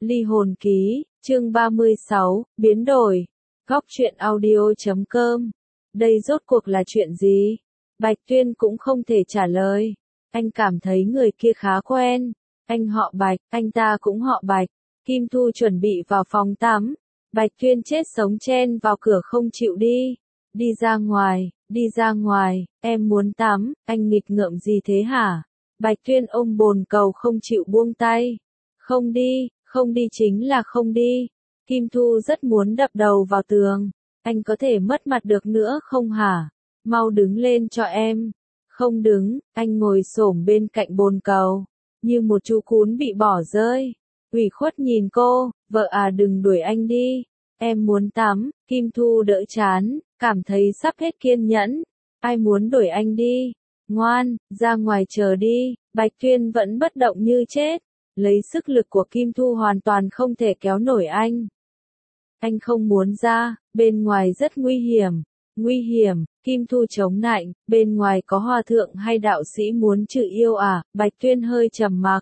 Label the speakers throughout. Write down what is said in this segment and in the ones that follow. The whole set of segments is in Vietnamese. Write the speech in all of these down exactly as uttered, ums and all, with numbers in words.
Speaker 1: Ly hồn ký, chương ba mươi sáu, biến đổi. Góc truyện audio chấm com. Đây rốt cuộc là chuyện gì? Bạch Tuyên cũng không thể trả lời. Anh cảm thấy người kia khá quen. Anh họ Bạch, anh ta cũng họ Bạch. Kim Thu chuẩn bị vào phòng tắm. Bạch Tuyên chết sống chen vào cửa không chịu đi. Đi ra ngoài, đi ra ngoài, em muốn tắm, anh nghịch ngợm gì thế hả? Bạch Tuyên ôm bồn cầu không chịu buông tay. Không đi, không đi chính là không đi. Kim Thu rất muốn đập đầu vào tường. Anh có thể mất mặt được nữa không hả? Mau đứng lên cho em. Không đứng, anh ngồi xổm bên cạnh bồn cầu. Như một chú cún bị bỏ rơi. Ủy khuất nhìn cô, vợ à đừng đuổi anh đi. Em muốn tắm, Kim Thu đỡ chán, cảm thấy sắp hết kiên nhẫn. Ai muốn đuổi anh đi? Ngoan, ra ngoài chờ đi. Bạch Tuyên vẫn bất động như chết. Lấy sức lực của Kim Thu hoàn toàn không thể kéo nổi anh. Anh không muốn ra, bên ngoài rất nguy hiểm. Nguy hiểm, Kim Thu chống nạnh, bên ngoài có hòa thượng hay đạo sĩ muốn trừ yêu à? Bạch Tuyên hơi trầm mặc.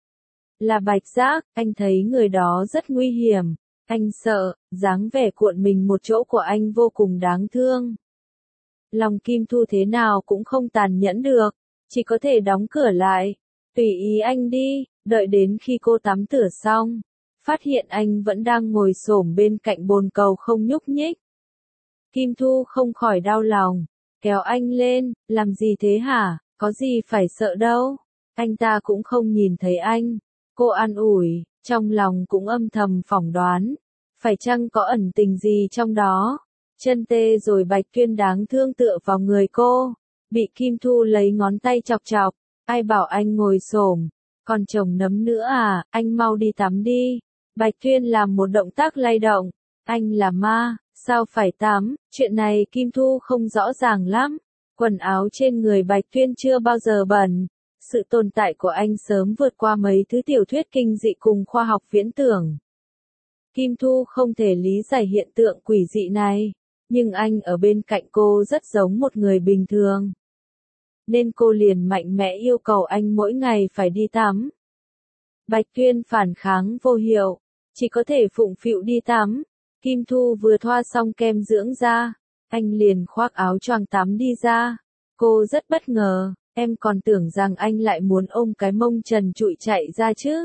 Speaker 1: Là Bạch Giác, anh thấy người đó rất nguy hiểm. Anh sợ, dáng vẻ cuộn mình một chỗ của anh vô cùng đáng thương. Lòng Kim Thu thế nào cũng không tàn nhẫn được, chỉ có thể đóng cửa lại. Tùy ý anh đi, đợi đến khi cô tắm rửa xong, phát hiện anh vẫn đang ngồi xổm bên cạnh bồn cầu không nhúc nhích. Kim Thu không khỏi đau lòng, kéo anh lên, làm gì thế hả, có gì phải sợ đâu, anh ta cũng không nhìn thấy anh. Cô an ủi, trong lòng cũng âm thầm phỏng đoán, phải chăng có ẩn tình gì trong đó. Chân tê rồi Bạch Tuyên đáng thương tựa vào người cô, bị Kim Thu lấy ngón tay chọc chọc. Ai bảo anh ngồi xổm, còn chồng nấm nữa à, anh mau đi tắm đi. Bạch Tuyên làm một động tác lay động. Anh là ma, sao phải tắm, chuyện này Kim Thu không rõ ràng lắm. Quần áo trên người Bạch Tuyên chưa bao giờ bẩn. Sự tồn tại của anh sớm vượt qua mấy thứ tiểu thuyết kinh dị cùng khoa học viễn tưởng. Kim Thu không thể lý giải hiện tượng quỷ dị này, nhưng anh ở bên cạnh cô rất giống một người bình thường. Nên cô liền mạnh mẽ yêu cầu anh mỗi ngày phải đi tắm. Bạch Tuyên phản kháng vô hiệu, chỉ có thể phụng phịu đi tắm. Kim Thu vừa thoa xong kem dưỡng da, anh liền khoác áo choàng tắm đi ra. Cô rất bất ngờ, em còn tưởng rằng anh lại muốn ôm cái mông trần trụi chạy ra chứ.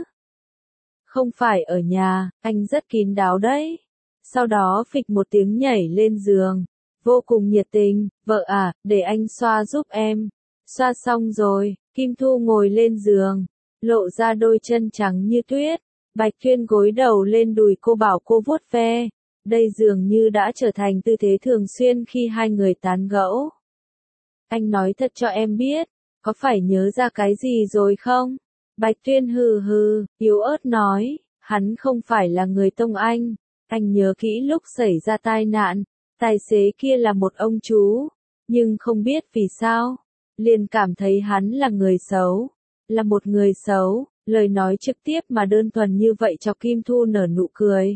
Speaker 1: Không phải ở nhà, anh rất kín đáo đấy. Sau đó phịch một tiếng nhảy lên giường, vô cùng nhiệt tình, vợ à, để anh xoa giúp em. Xoa xong rồi, Kim Thu ngồi lên giường, lộ ra đôi chân trắng như tuyết. Bạch Tuyên gối đầu lên đùi cô bảo cô vuốt ve. Đây dường như đã trở thành tư thế thường xuyên khi hai người tán gẫu. Anh nói thật cho em biết, có phải nhớ ra cái gì rồi không? Bạch Tuyên hừ hừ, yếu ớt nói, hắn không phải là người Tông Anh. Anh nhớ kỹ lúc xảy ra tai nạn, tài xế kia là một ông chú, nhưng không biết vì sao, liền cảm thấy hắn là người xấu, là một người xấu. Lời nói trực tiếp mà đơn thuần như vậy cho Kim Thu nở nụ cười.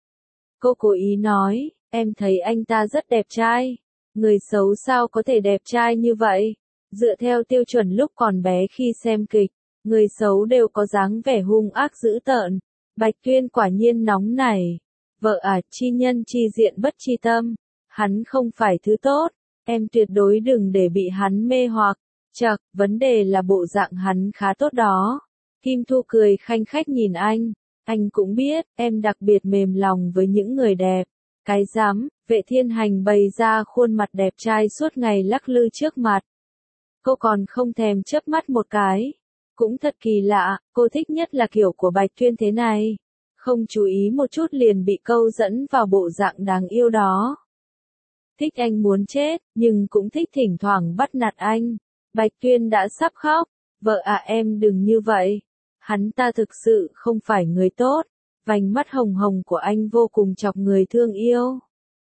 Speaker 1: Cô cố ý nói, em thấy anh ta rất đẹp trai. Người xấu sao có thể đẹp trai như vậy? Dựa theo tiêu chuẩn lúc còn bé khi xem kịch, người xấu đều có dáng vẻ hung ác dữ tợn. Bạch Tuyên quả nhiên nóng nảy. Vợ à, chi nhân chi diện bất chi tâm. Hắn không phải thứ tốt. Em tuyệt đối đừng để bị hắn mê hoặc. Chậc, vấn đề là bộ dạng hắn khá tốt đó. Kim Thu cười khanh khách nhìn anh. Anh cũng biết, em đặc biệt mềm lòng với những người đẹp. Cái dám, Vệ Thiên Hành bày ra khuôn mặt đẹp trai suốt ngày lắc lư trước mặt. Cô còn không thèm chớp mắt một cái. Cũng thật kỳ lạ, cô thích nhất là kiểu của Bạch Tuyên thế này. Không chú ý một chút liền bị câu dẫn vào bộ dạng đáng yêu đó. Thích anh muốn chết, nhưng cũng thích thỉnh thoảng bắt nạt anh. Bạch Tuyên đã sắp khóc. Vợ à em đừng như vậy. Hắn ta thực sự không phải người tốt. Vành mắt hồng hồng của anh vô cùng chọc người thương yêu.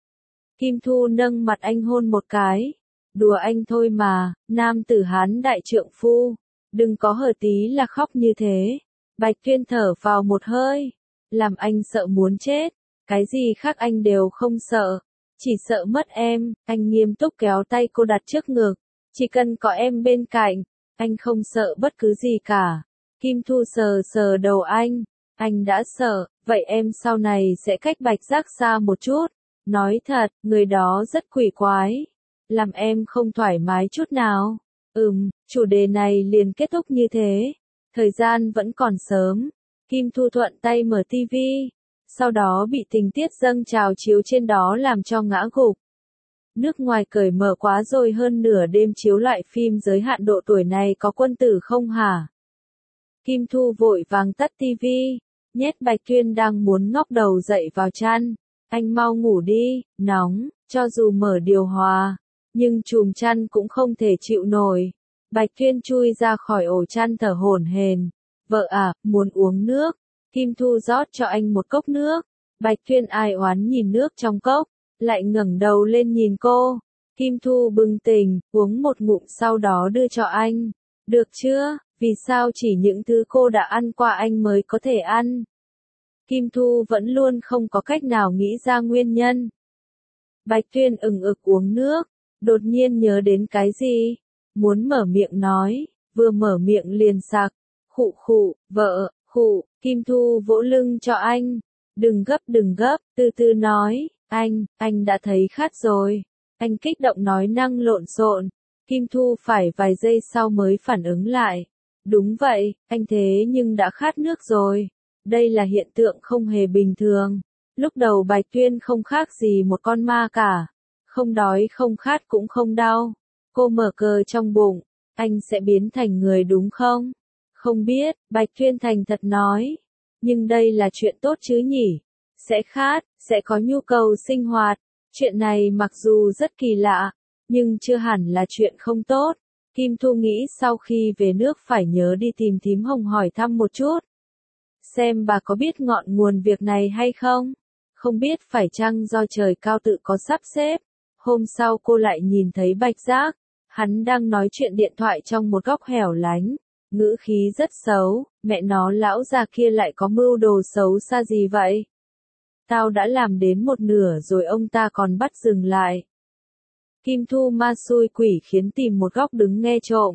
Speaker 1: Kim Thu nâng mặt anh hôn một cái. Đùa anh thôi mà, nam tử Hán đại trượng phu. Đừng có hở tí là khóc như thế. Bạch Tuyên thở vào một hơi. Làm anh sợ muốn chết. Cái gì khác anh đều không sợ. Chỉ sợ mất em. Anh nghiêm túc kéo tay cô đặt trước ngực. Chỉ cần có em bên cạnh, anh không sợ bất cứ gì cả. Kim Thu sờ sờ đầu anh. Anh đã sợ, vậy em sau này sẽ cách Bạch Giác xa một chút. Nói thật, người đó rất quỷ quái. Làm em không thoải mái chút nào. Ừm, chủ đề này liền kết thúc như thế. Thời gian vẫn còn sớm. Kim Thu thuận tay mở tivi. Sau đó bị tình tiết dâng trào chiếu trên đó làm cho ngã gục. Nước ngoài cởi mở quá rồi, hơn nửa đêm chiếu loại phim giới hạn độ tuổi này có quân tử không hả? Kim Thu vội vàng tắt tivi, nhét Bạch Tuyên đang muốn ngóc đầu dậy vào chăn. Anh mau ngủ đi, nóng, cho dù mở điều hòa, nhưng chùm chăn cũng không thể chịu nổi. Bạch Tuyên chui ra khỏi ổ chăn thở hổn hển. Vợ à, muốn uống nước. Kim Thu rót cho anh một cốc nước. Bạch Tuyên ai oán nhìn nước trong cốc, lại ngẩng đầu lên nhìn cô. Kim Thu bừng tỉnh, uống một ngụm sau đó đưa cho anh. Được chưa? Vì sao chỉ những thứ cô đã ăn qua anh mới có thể ăn? Kim Thu vẫn luôn không có cách nào nghĩ ra nguyên nhân. Bạch Tuyên ừng ực uống nước, đột nhiên nhớ đến cái gì, muốn mở miệng nói, vừa mở miệng liền sặc, khụ khụ, vợ, khụ. Kim Thu vỗ lưng cho anh, đừng gấp đừng gấp, từ từ nói, anh, anh đã thấy khát rồi. Anh kích động nói năng lộn xộn. Kim Thu phải vài giây sau mới phản ứng lại. Đúng vậy, anh thế nhưng đã khát nước rồi. Đây là hiện tượng không hề bình thường. Lúc đầu Bạch Tuyên không khác gì một con ma cả. Không đói không khát cũng không đau. Cô mở cờ trong bụng, anh sẽ biến thành người đúng không? Không biết, Bạch Tuyên thành thật nói. Nhưng đây là chuyện tốt chứ nhỉ? Sẽ khát, sẽ có nhu cầu sinh hoạt. Chuyện này mặc dù rất kỳ lạ, nhưng chưa hẳn là chuyện không tốt. Kim Thu nghĩ sau khi về nước phải nhớ đi tìm thím Hồng hỏi thăm một chút. Xem bà có biết ngọn nguồn việc này hay không? Không biết phải chăng do trời cao tự có sắp xếp. Hôm sau cô lại nhìn thấy Bạch Giác. Hắn đang nói chuyện điện thoại trong một góc hẻo lánh. Ngữ khí rất xấu, mẹ nó lão già kia lại có mưu đồ xấu xa gì vậy? Tao đã làm đến một nửa rồi ông ta còn bắt dừng lại. Kim Thu ma xui quỷ khiến tìm một góc đứng nghe trộm.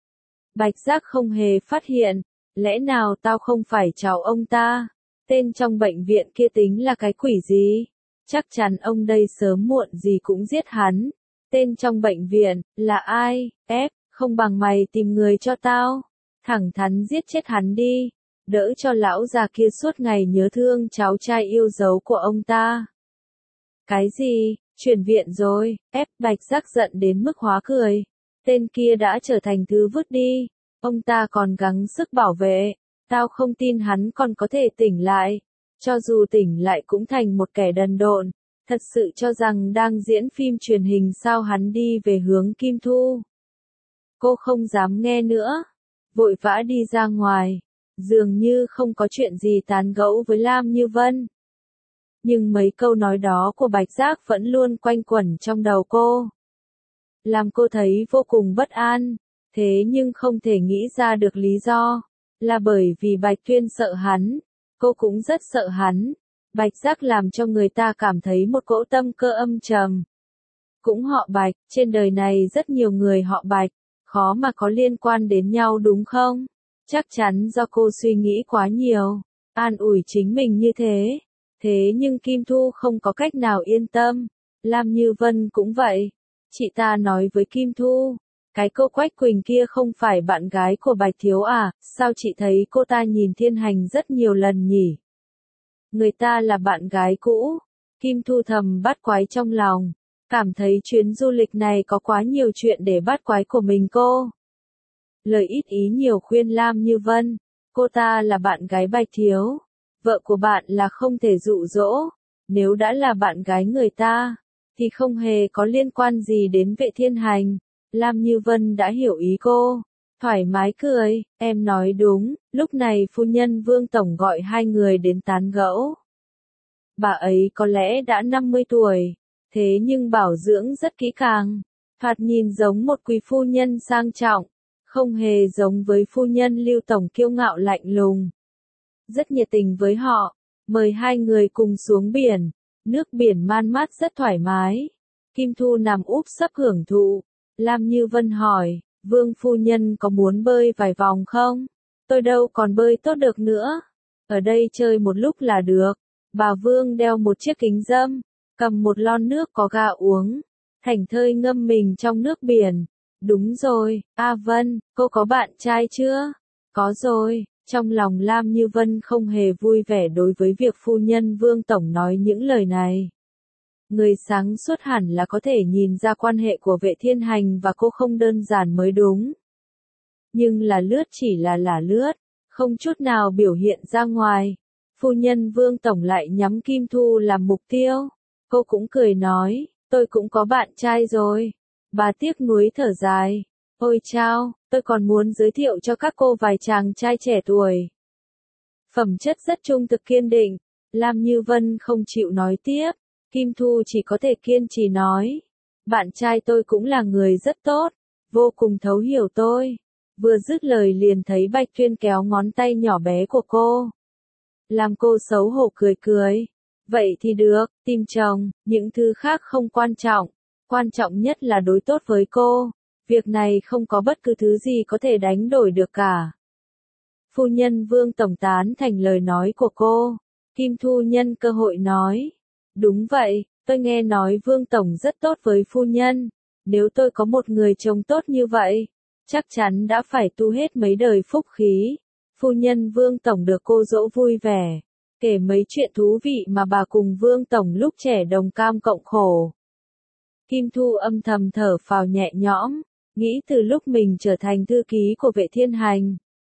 Speaker 1: Bạch Giác không hề phát hiện, lẽ nào tao không phải chào ông ta? Tên trong bệnh viện kia tính là cái quỷ gì? Chắc chắn ông đây sớm muộn gì cũng giết hắn. Tên trong bệnh viện, là ai? Ép, không bằng mày tìm người cho tao. Thẳng thắn giết chết hắn đi. Đỡ cho lão già kia suốt ngày nhớ thương cháu trai yêu dấu của ông ta. Cái gì? Chuyển viện rồi, ép Bạch Giác giận đến mức hóa cười. Tên kia đã trở thành thứ vứt đi. Ông ta còn gắng sức bảo vệ. Tao không tin hắn còn có thể tỉnh lại. Cho dù tỉnh lại cũng thành một kẻ đần độn. Thật sự cho rằng đang diễn phim truyền hình sao hắn đi về hướng Kim Thu. Cô không dám nghe nữa. Vội vã đi ra ngoài. Dường như không có chuyện gì tán gẫu với Lam Như Vân. Nhưng mấy câu nói đó của Bạch Giác vẫn luôn quanh quẩn trong đầu cô. Làm cô thấy vô cùng bất an. Thế nhưng không thể nghĩ ra được lý do. Là bởi vì Bạch Tuyên sợ hắn. Cô cũng rất sợ hắn. Bạch Giác làm cho người ta cảm thấy một cỗ tâm cơ âm trầm. Cũng họ Bạch, trên đời này rất nhiều người họ Bạch. Khó mà có liên quan đến nhau đúng không? Chắc chắn do cô suy nghĩ quá nhiều. An ủi chính mình như thế. Thế nhưng Kim Thu không có cách nào yên tâm. Lam Như Vân cũng vậy. Chị ta nói với Kim Thu. Cái cô Quách Quỳnh kia không phải bạn gái của Bạch Thiếu à, sao chị thấy cô ta nhìn Thiên Hành rất nhiều lần nhỉ? Người ta là bạn gái cũ. Kim Thu thầm bắt quái trong lòng. Cảm thấy chuyến du lịch này có quá nhiều chuyện để bắt quái của mình cô. Lời ít ý nhiều khuyên Lam Như Vân. Cô ta là bạn gái Bạch Thiếu. Vợ của bạn là không thể dụ dỗ. Nếu đã là bạn gái người ta, thì không hề có liên quan gì đến Vệ Thiên Hành. Lam Như Vân đã hiểu ý cô. Thoải mái cười, em nói đúng, lúc này phu nhân Vương Tổng gọi hai người đến tán gẫu. Bà ấy có lẽ đã năm mươi tuổi, thế nhưng bảo dưỡng rất kỹ càng. Thoạt nhìn giống một quý phu nhân sang trọng, không hề giống với phu nhân Lưu Tổng kiêu ngạo lạnh lùng. Rất nhiệt tình với họ, mời hai người cùng xuống biển. Nước biển man mát rất thoải mái. Kim Thu nằm úp sấp hưởng thụ. Lam Như Vân hỏi, Vương phu nhân có muốn bơi vài vòng không? Tôi đâu còn bơi tốt được nữa. Ở đây chơi một lúc là được. Bà Vương đeo một chiếc kính râm, cầm một lon nước có ga uống, thảnh thơi ngâm mình trong nước biển. Đúng rồi, A Vân, cô có bạn trai chưa? Có rồi. Trong lòng Lam Như Vân không hề vui vẻ đối với việc phu nhân Vương Tổng nói những lời này. Người sáng suốt hẳn là có thể nhìn ra quan hệ của Vệ Thiên Hành và cô không đơn giản mới đúng. Nhưng là lướt chỉ là là lướt, không chút nào biểu hiện ra ngoài. Phu nhân Vương Tổng lại nhắm Kim Thu làm mục tiêu. Cô cũng cười nói, tôi cũng có bạn trai rồi. Bà tiếc nuối thở dài. Ôi chao, tôi còn muốn giới thiệu cho các cô vài chàng trai trẻ tuổi. Phẩm chất rất trung thực kiên định. Lam Như Vân không chịu nói tiếp. Kim Thu chỉ có thể kiên trì nói. Bạn trai tôi cũng là người rất tốt, vô cùng thấu hiểu tôi. Vừa dứt lời liền thấy Bạch Tuyên kéo ngón tay nhỏ bé của cô. Làm cô xấu hổ cười cười. Vậy thì được, tìm chồng, những thứ khác không quan trọng. Quan trọng nhất là đối tốt với cô. Việc này không có bất cứ thứ gì có thể đánh đổi được cả. Phu nhân Vương Tổng tán thành lời nói của cô. Kim Thu nhân cơ hội nói. Đúng vậy, tôi nghe nói Vương Tổng rất tốt với phu nhân. Nếu tôi có một người chồng tốt như vậy, chắc chắn đã phải tu hết mấy đời phúc khí. Phu nhân Vương Tổng được cô dỗ vui vẻ, kể mấy chuyện thú vị mà bà cùng Vương Tổng lúc trẻ đồng cam cộng khổ. Kim Thu âm thầm thở phào nhẹ nhõm, nghĩ từ lúc mình trở thành thư ký của Vệ Thiên Hành,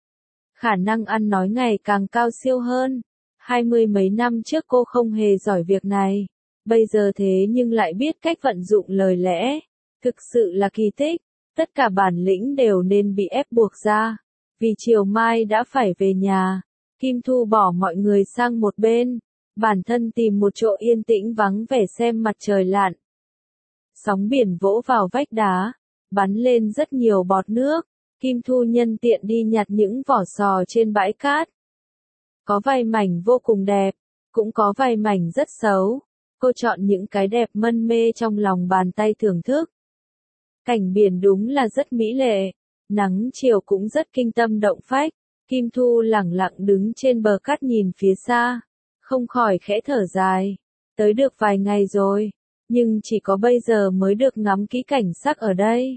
Speaker 1: khả năng ăn nói ngày càng cao siêu hơn. Hai mươi mấy năm trước cô không hề giỏi việc này, bây giờ thế nhưng lại biết cách vận dụng lời lẽ. Thực sự là kỳ tích, tất cả bản lĩnh đều nên bị ép buộc ra. Vì chiều mai đã phải về nhà, Kim Thu bỏ mọi người sang một bên, bản thân tìm một chỗ yên tĩnh vắng vẻ xem mặt trời lặn. Sóng biển vỗ vào vách đá, bắn lên rất nhiều bọt nước. Kim Thu nhân tiện đi nhặt những vỏ sò trên bãi cát. Có vài mảnh vô cùng đẹp, cũng có vài mảnh rất xấu. Cô chọn những cái đẹp mân mê trong lòng bàn tay thưởng thức. Cảnh biển đúng là rất mỹ lệ, nắng chiều cũng rất kinh tâm động phách. Kim Thu lẳng lặng đứng trên bờ cát nhìn phía xa, không khỏi khẽ thở dài. Tới được vài ngày rồi, nhưng chỉ có bây giờ mới được ngắm kỹ cảnh sắc ở đây.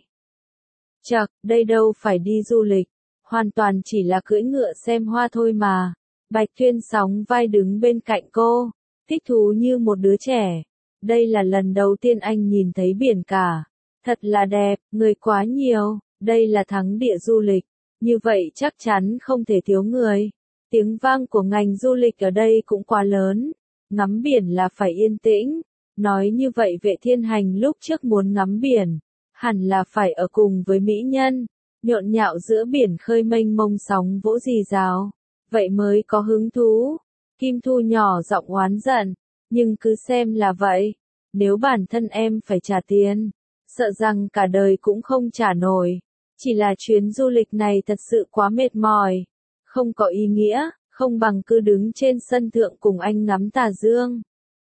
Speaker 1: Chậc, đây đâu phải đi du lịch, hoàn toàn chỉ là cưỡi ngựa xem hoa thôi mà. Bạch Tuyên sóng vai đứng bên cạnh cô, thích thú như một đứa trẻ. Đây là lần đầu tiên anh nhìn thấy biển cả. Thật là đẹp, người quá nhiều, đây là thắng địa du lịch. Như vậy chắc chắn không thể thiếu người. Tiếng vang của ngành du lịch ở đây cũng quá lớn. Ngắm biển là phải yên tĩnh. Nói như vậy Vệ Thiên Hành lúc trước muốn ngắm biển, hẳn là phải ở cùng với mỹ nhân, nhộn nhạo giữa biển khơi mênh mông sóng vỗ rì rào. Vậy mới có hứng thú. Kim Thu nhỏ giọng oán giận, nhưng cứ xem là vậy. Nếu bản thân em phải trả tiền, sợ rằng cả đời cũng không trả nổi. Chỉ là chuyến du lịch này thật sự quá mệt mỏi, không có ý nghĩa, không bằng cứ đứng trên sân thượng cùng anh ngắm tà dương.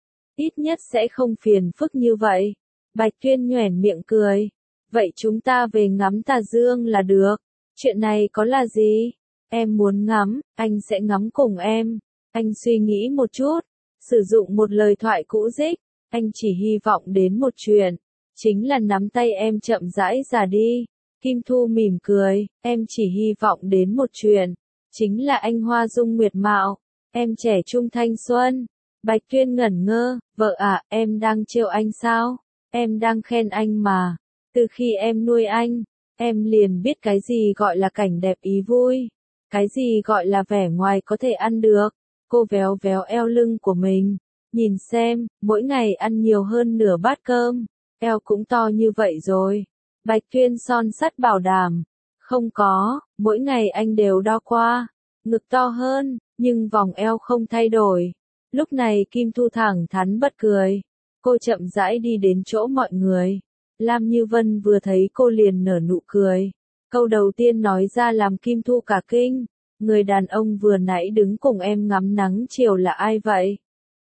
Speaker 1: Ít nhất sẽ không phiền phức như vậy. Bạch Tuyên nhoẻn miệng cười. Vậy chúng ta về ngắm tà dương là được. Chuyện này có là gì? Em muốn ngắm, anh sẽ ngắm cùng em. Anh suy nghĩ một chút, sử dụng một lời thoại cũ dích. Anh chỉ hy vọng đến một chuyện, chính là nắm tay em chậm rãi già đi. Kim Thu mỉm cười, em chỉ hy vọng đến một chuyện, chính là anh hoa dung nguyệt mạo, em trẻ trung thanh xuân. Bạch Tuyên ngẩn ngơ, vợ à, em đang trêu anh sao? Em đang khen anh mà. Từ khi em nuôi anh, em liền biết cái gì gọi là cảnh đẹp ý vui, cái gì gọi là vẻ ngoài có thể ăn được. Cô véo véo eo lưng của mình, nhìn xem, mỗi ngày ăn nhiều hơn nửa bát cơm, eo cũng to như vậy rồi. Bạch Tuyên son sắt bảo đảm, không có, mỗi ngày anh đều đo qua, ngực to hơn, nhưng vòng eo không thay đổi. Lúc này Kim Thu thẳng thắn bật cười, cô chậm rãi đi đến chỗ mọi người. Lam Như Vân vừa thấy cô liền nở nụ cười. Câu đầu tiên nói ra làm Kim Thu cả kinh, người đàn ông vừa nãy đứng cùng em ngắm nắng chiều là ai vậy?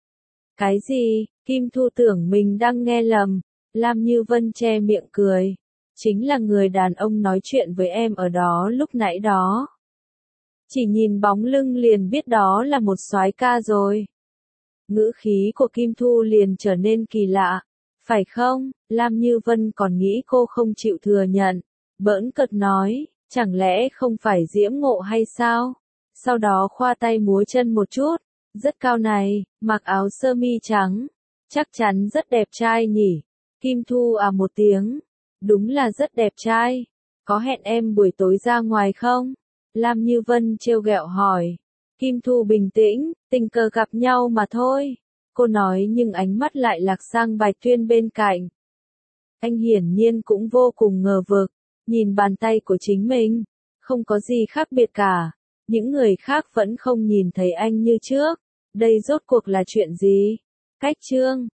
Speaker 1: Cái gì? Kim Thu tưởng mình đang nghe lầm. Lam Như Vân che miệng cười. Chính là người đàn ông nói chuyện với em ở đó lúc nãy đó. Chỉ nhìn bóng lưng liền biết đó là một soái ca rồi. Ngữ khí của Kim Thu liền trở nên kỳ lạ. Phải không? Lam Như Vân còn nghĩ cô không chịu thừa nhận. Bỡn cợt nói, chẳng lẽ không phải Diễm Ngộ hay sao? Sau đó khoa tay múa chân một chút. Rất cao này, mặc áo sơ mi trắng. Chắc chắn rất đẹp trai nhỉ? Kim Thu à một tiếng. Đúng là rất đẹp trai. Có hẹn em buổi tối ra ngoài không? Lam Như Vân trêu ghẹo hỏi. Kim Thu bình tĩnh, tình cờ gặp nhau mà thôi. Cô nói nhưng ánh mắt lại lạc sang Bạch Tuyên bên cạnh. Anh hiển nhiên cũng vô cùng ngờ vực, nhìn bàn tay của chính mình, không có gì khác biệt cả. Những người khác vẫn không nhìn thấy anh như trước. Đây rốt cuộc là chuyện gì? Cách chương